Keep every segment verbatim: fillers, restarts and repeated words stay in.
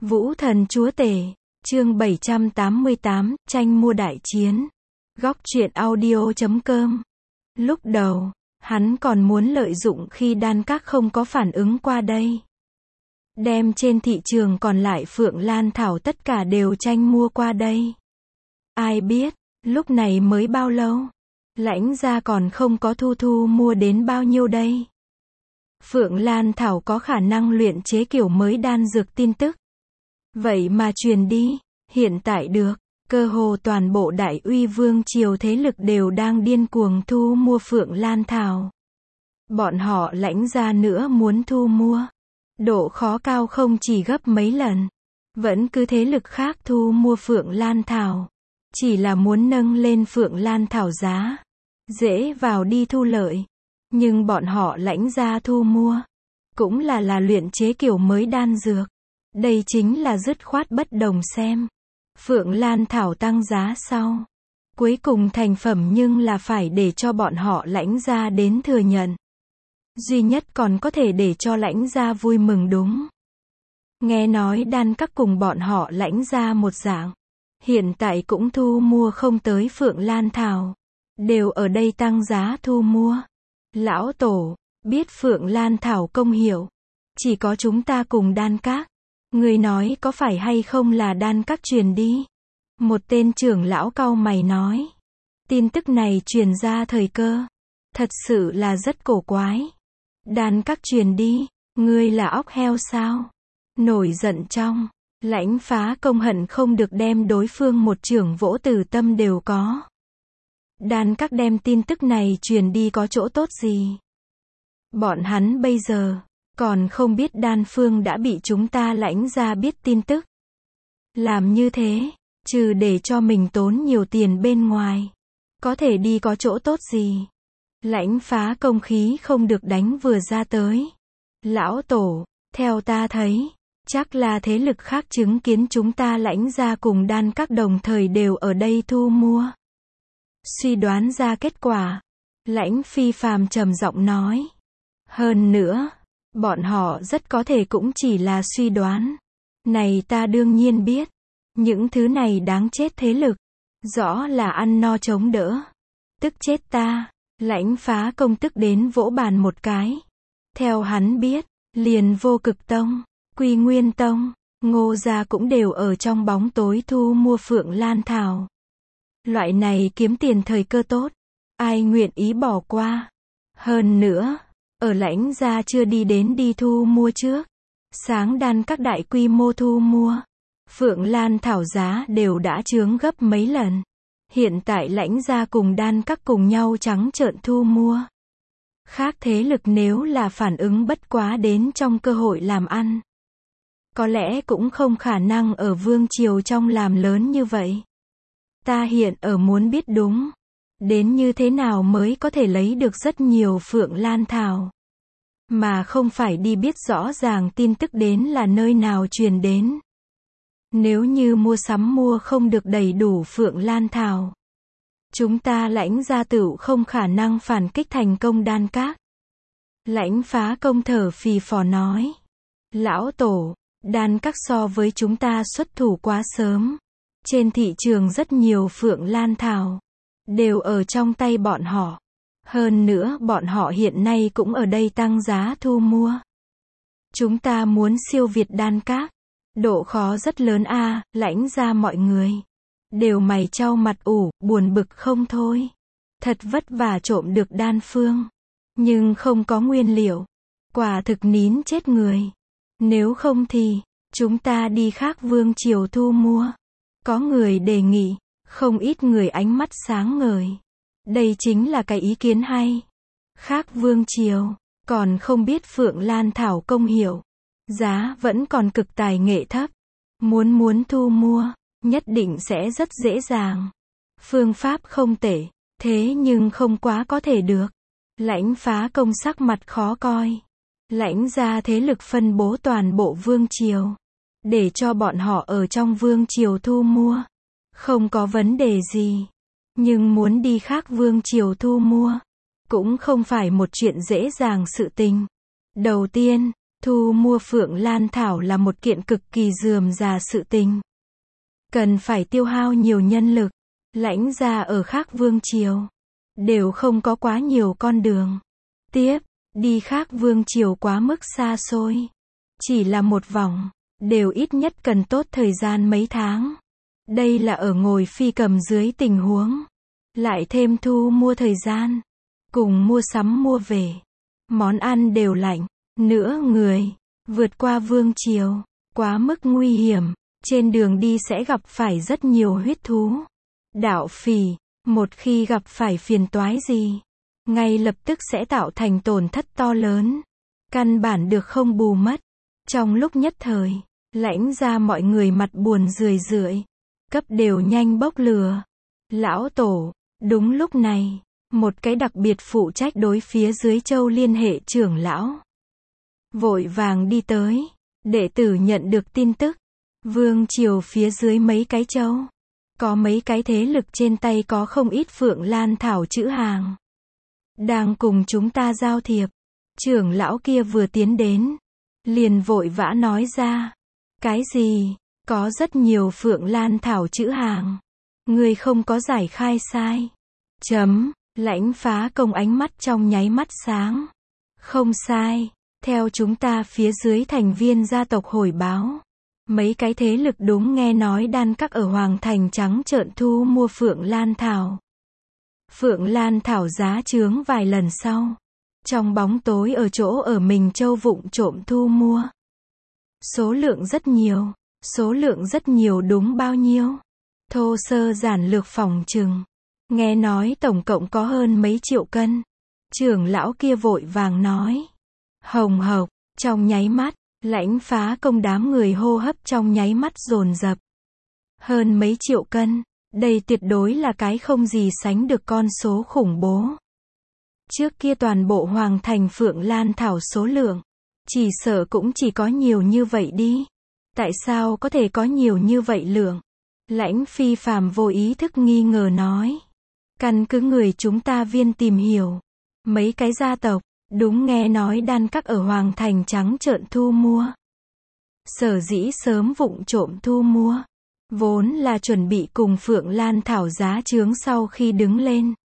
Vũ thần chúa tể, chương bảy trăm tám mươi tám, tranh mua đại chiến. Góc truyện audio chấm com. Lúc đầu, hắn còn muốn lợi dụng khi đan các không có phản ứng qua đây. Đem trên thị trường còn lại Phượng Lan Thảo tất cả đều tranh mua qua đây. Ai biết, lúc này mới bao lâu? Lãnh gia còn không có thu thu mua đến bao nhiêu đây. Phượng Lan Thảo có khả năng luyện chế kiểu mới đan dược tin tức. Vậy mà truyền đi, hiện tại được, cơ hồ toàn bộ Đại Uy Vương triều thế lực đều đang điên cuồng thu mua Phượng Lan Thảo. Bọn họ Lãnh gia nữa muốn thu mua. Độ khó cao không chỉ gấp mấy lần. Vẫn cứ thế lực khác thu mua Phượng Lan Thảo. Chỉ là muốn nâng lên Phượng Lan Thảo giá. Dễ vào đi thu lợi. Nhưng bọn họ Lãnh gia thu mua. Cũng là là luyện chế kiểu mới đan dược. Đây chính là dứt khoát bất đồng xem. Phượng Lan Thảo tăng giá sau. Cuối cùng thành phẩm nhưng là phải để cho bọn họ Lãnh gia đến thừa nhận. Duy nhất còn có thể để cho Lãnh gia vui mừng đúng. Nghe nói đan các cùng bọn họ Lãnh gia một dạng. Hiện tại cũng thu mua không tới Phượng Lan Thảo. Đều ở đây tăng giá thu mua. Lão Tổ, biết Phượng Lan Thảo công hiệu. Chỉ có chúng ta cùng đan các. Người nói có phải hay không là đan các truyền đi. Một tên trưởng lão cau mày nói. Tin tức này truyền ra thời cơ. Thật sự là rất cổ quái. Đan các truyền đi, ngươi là óc heo sao? Nổi giận trong, Lãnh Phá Công hận không được đem đối phương một chưởng vỗ từ tâm đều có. Đan các đem tin tức này truyền đi có chỗ tốt gì? Bọn hắn bây giờ, còn không biết đan phương đã bị chúng ta Lãnh gia biết tin tức. Làm như thế, trừ để cho mình tốn nhiều tiền bên ngoài. Có thể đi có chỗ tốt gì? Lãnh Phá Công khí không được đánh vừa ra tới. Lão Tổ, theo ta thấy, chắc là thế lực khác chứng kiến chúng ta Lãnh gia cùng đan các đồng thời đều ở đây thu mua. Suy đoán ra kết quả. Lãnh Phi Phàm trầm giọng nói. Hơn nữa, bọn họ rất có thể cũng chỉ là suy đoán. Này ta đương nhiên biết. Những thứ này đáng chết thế lực. Rõ là ăn no chống đỡ. Tức chết ta. Lãnh Phá Công tức đến vỗ bàn một cái. Theo hắn biết, liền Vô Cực Tông, Quy Nguyên Tông, Ngô gia cũng đều ở trong bóng tối thu mua Phượng Lan Thảo. Loại này kiếm tiền thời cơ tốt. Ai nguyện ý bỏ qua. Hơn nữa, ở Lãnh gia chưa đi đến đi thu mua trước. Sáng đan các đại quy mô thu mua. Phượng Lan Thảo giá đều đã chướng gấp mấy lần. Hiện tại Lãnh gia cùng đan các cùng nhau trắng trợn thu mua. Khác thế lực nếu là phản ứng bất quá đến trong cơ hội làm ăn. Có lẽ cũng không khả năng ở vương triều trong làm lớn như vậy. Ta hiện ở muốn biết đúng. Đến như thế nào mới có thể lấy được rất nhiều Phượng Lan Thảo. Mà không phải đi biết rõ ràng tin tức đến là nơi nào truyền đến. Nếu như mua sắm mua không được đầy đủ Phượng Lan Thảo. Chúng ta Lãnh gia tựu không khả năng phản kích thành công đan các. Lãnh Phá Công thở phì phò nói. Lão Tổ, đan các so với chúng ta xuất thủ quá sớm. Trên thị trường rất nhiều Phượng Lan Thảo. Đều ở trong tay bọn họ. Hơn nữa bọn họ hiện nay cũng ở đây tăng giá thu mua. Chúng ta muốn siêu việt đan các. Độ khó rất lớn a. À, Lãnh gia mọi người. Đều mày chau mặt ủ, buồn bực không thôi. Thật vất vả trộm được đan phương. Nhưng không có nguyên liệu. Quả thực nín chết người. Nếu không thì, chúng ta đi khác vương triều thu mua. Có người đề nghị, không ít người ánh mắt sáng ngời. Đây chính là cái ý kiến hay. Khác vương triều, còn không biết Phượng Lan Thảo công hiệu. Giá vẫn còn cực tài nghệ thấp. Muốn muốn thu mua, nhất định sẽ rất dễ dàng. Phương pháp không tệ, thế nhưng không quá có thể được. Lãnh Phá Công sắc mặt khó coi. Lãnh gia thế lực phân bố toàn bộ vương triều. Để cho bọn họ ở trong vương triều thu mua. Không có vấn đề gì. Nhưng muốn đi khác vương triều thu mua. Cũng không phải một chuyện dễ dàng sự tình. Đầu tiên, Thu mua Phượng Lan Thảo là một kiện cực kỳ rườm rà sự tình. Cần phải tiêu hao nhiều nhân lực. Lãnh gia ở khác vương triều đều không có quá nhiều con đường. Tiếp, đi khác vương triều quá mức xa xôi. Chỉ là một vòng, đều ít nhất cần tốt thời gian mấy tháng. Đây là ở ngồi phi cầm dưới tình huống. Lại thêm thu mua thời gian. Cùng mua sắm mua về. Món ăn đều lạnh. Nữa người, vượt qua vương triều, quá mức nguy hiểm. Trên đường đi sẽ gặp phải rất nhiều huyết thú. Đạo phỉ, một khi gặp phải phiền toái gì, ngay lập tức sẽ tạo thành tổn thất to lớn. Căn bản được không bù mất. Trong lúc nhất thời, lãnh ra mọi người mặt buồn rười rượi. Cấp đều nhanh bốc lửa. Lão tổ, đúng lúc này, một cái đặc biệt phụ trách đối phía dưới châu liên hệ trưởng lão. Vội vàng đi tới, đệ tử nhận được tin tức. Vương triều phía dưới mấy cái châu. Có mấy cái thế lực trên tay có không ít Phượng Lan Thảo trữ hàng. Đang cùng chúng ta giao thiệp. Trưởng lão kia vừa tiến đến. Liền vội vã nói ra. Cái gì? Có rất nhiều Phượng Lan Thảo trữ hàng. Người không có giải khai sai. Chấm, lãnh phá công ánh mắt trong nháy mắt sáng. Không sai. Theo chúng ta phía dưới thành viên gia tộc hồi báo. Mấy cái thế lực đúng nghe nói đan các ở Hoàng Thành trắng trợn thu mua Phượng Lan Thảo. Phượng Lan Thảo giá chướng vài lần sau. Trong bóng tối ở chỗ ở mình châu vụng trộm thu mua. Số lượng rất nhiều. Số lượng rất nhiều đúng bao nhiêu? Thô sơ giản lược phòng chừng. Nghe nói tổng cộng có hơn mấy triệu cân. Trưởng lão kia vội vàng nói. Hồng hộc, trong nháy mắt. Lãnh phá công đám người hô hấp trong nháy mắt dồn dập. Hơn mấy triệu cân, đây tuyệt đối là cái không gì sánh được con số khủng bố. Trước kia toàn bộ Hoàng Thành Phượng Lan Thảo số lượng, chỉ sợ cũng chỉ có nhiều như vậy đi. Tại sao có thể có nhiều như vậy lượng? Lãnh phi phàm vô ý thức nghi ngờ nói. Căn cứ người chúng ta viên tìm hiểu. Mấy cái gia tộc. Đúng nghe nói đan các ở Hoàng Thành trắng trợn thu mua. Sở dĩ sớm vụng trộm thu mua. Vốn là chuẩn bị cùng Phượng Lan Thảo giá chướng sau khi đứng lên.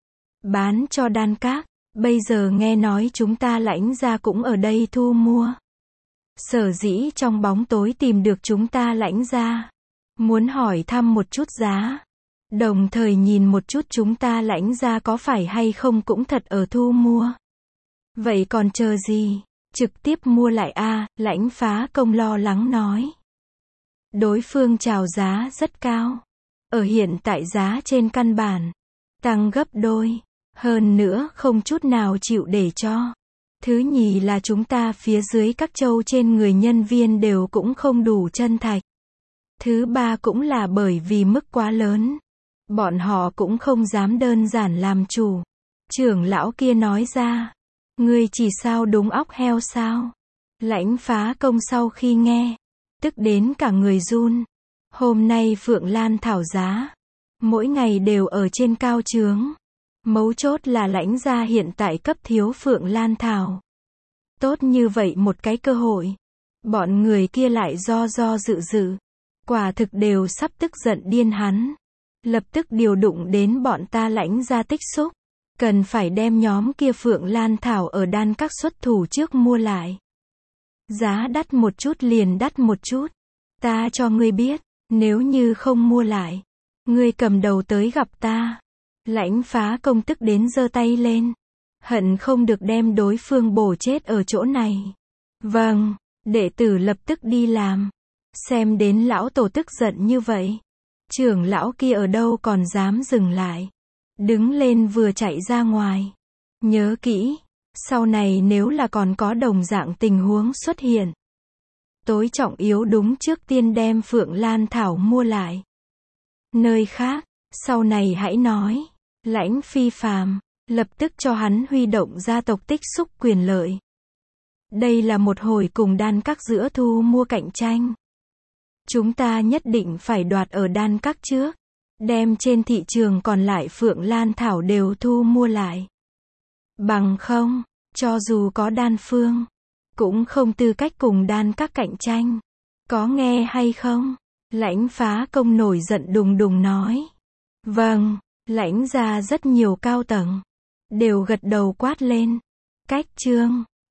Bán cho đan các. Bây giờ nghe nói chúng ta lãnh ra cũng ở đây thu mua. Sở dĩ trong bóng tối tìm được chúng ta lãnh ra. Muốn hỏi thăm một chút giá. Đồng thời nhìn một chút chúng ta lãnh ra có phải hay không cũng thật ở thu mua. Vậy còn chờ gì? Trực tiếp mua lại a, à, lãnh phá công lo lắng nói. Đối phương chào giá rất cao. Ở hiện tại giá trên căn bản. Tăng gấp đôi. Hơn nữa không chút nào chịu để cho. Thứ nhì là chúng ta phía dưới các châu trên người nhân viên đều cũng không đủ chân thạch. Thứ ba cũng là bởi vì mức quá lớn. Bọn họ cũng không dám đơn giản làm chủ. Trưởng lão kia nói ra. Ngươi chỉ sao đúng óc heo sao? Lãnh phá công sau khi nghe. Tức đến cả người run. Hôm nay Phượng Lan Thảo giá. Mỗi ngày đều ở trên cao trướng. Mấu chốt là lãnh gia hiện tại cấp thiếu Phượng Lan Thảo. Tốt như vậy một cái cơ hội. Bọn người kia lại do do dự dự. Quả thực đều sắp tức giận điên hắn. Lập tức điều động đến bọn ta lãnh gia tích xúc. Cần phải đem nhóm kia Phượng Lan Thảo ở đan các xuất thủ trước mua lại. Giá đắt một chút liền đắt một chút. Ta cho ngươi biết, nếu như không mua lại, ngươi cầm đầu tới gặp ta. Lãnh phá công tức đến giơ tay lên. Hận không được đem đối phương bổ chết ở chỗ này. Vâng, đệ tử lập tức đi làm. Xem đến lão tổ tức giận như vậy. Trưởng lão kia ở đâu còn dám dừng lại. Đứng lên vừa chạy ra ngoài. Nhớ kỹ, sau này nếu là còn có đồng dạng tình huống xuất hiện. Tối trọng yếu đúng trước tiên đem Phượng Lan Thảo mua lại. Nơi khác, sau này hãy nói. Lãnh phi phàm, lập tức cho hắn huy động gia tộc tích xúc quyền lợi. Đây là một hồi cùng đan các giữa thu mua cạnh tranh. Chúng ta nhất định phải đoạt ở đan các trước. Đem trên thị trường còn lại Phượng Lan Thảo đều thu mua lại. Bằng không, cho dù có đan phương, cũng không tư cách cùng đan các cạnh tranh. Có nghe hay không? Lãnh Phá Công nổi giận đùng đùng nói. Vâng, lãnh gia rất nhiều cao tầng đều gật đầu quát lên. Cách chương